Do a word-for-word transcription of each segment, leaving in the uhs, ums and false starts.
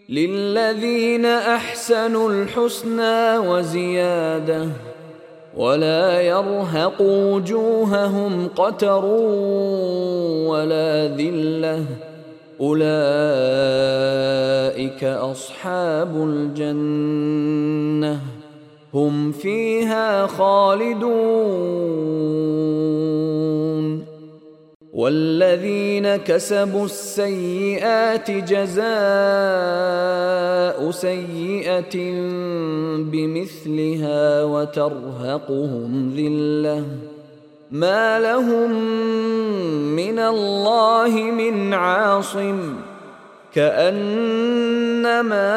للذين أحسنوا الحسنى وزيادة ولا يرهق وجوههم قتر ولا ذلة أولئك أصحاب الجنة هم فيها خالدون والذين كسبوا السيئات جزاء سيئة بمثلها وترهقهم ذلة ما لهم من الله من عاصم كأنما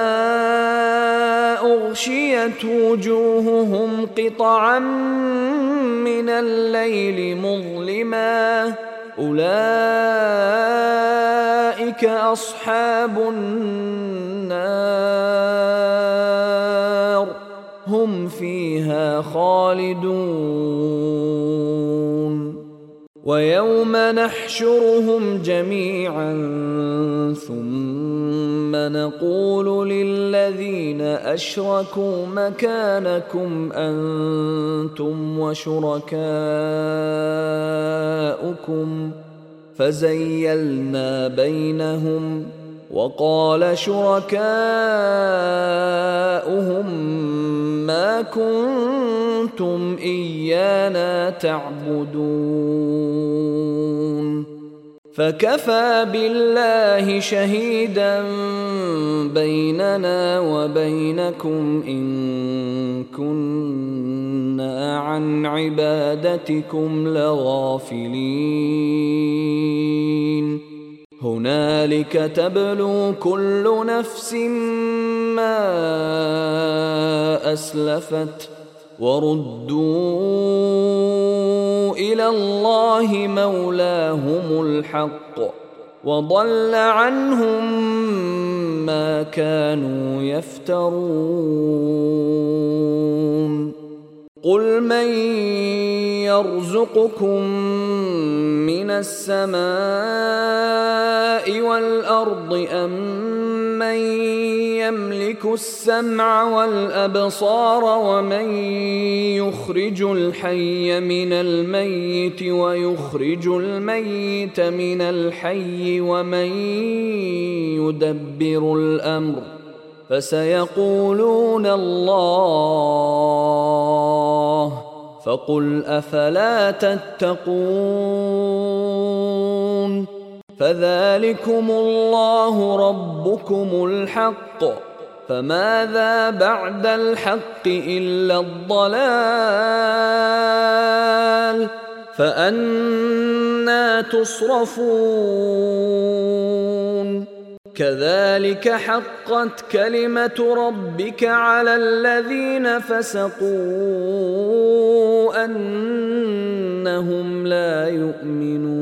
أغشيت وجوههم قطعا من الليل مظلما أولئك أصحاب النار هم فيها خالدون ويوم نحشرهم جميعا ثم نقول للذين أشركوا مكانكم أنتم وشركاؤكم فزيلنا بينهم وقال شركاؤهم ما كنتم إيانا تعبدون فكفى بالله شهيدا بيننا وبينكم إن كنا عن عبادتكم لغافلين هنالك تبلو كل نفس ما أسلفت وردوا إلى الله مولاهم الحق وضل عنهم ما كانوا يفترون قل من يرزقكم من السماء والأرض أم من يملك السمع والأبصار ومن يخرج الحي من الميت ويخرج الميت من الحي ومن يدبر الأمر فسيقولون الله فقل أفلا تتقون فذلكم الله ربكم الحق فماذا بعد الحق إلا الضلال فأنى تصرفون كذلك حقت كلمة ربك على الذين فسقوا أنهم لا يؤمنون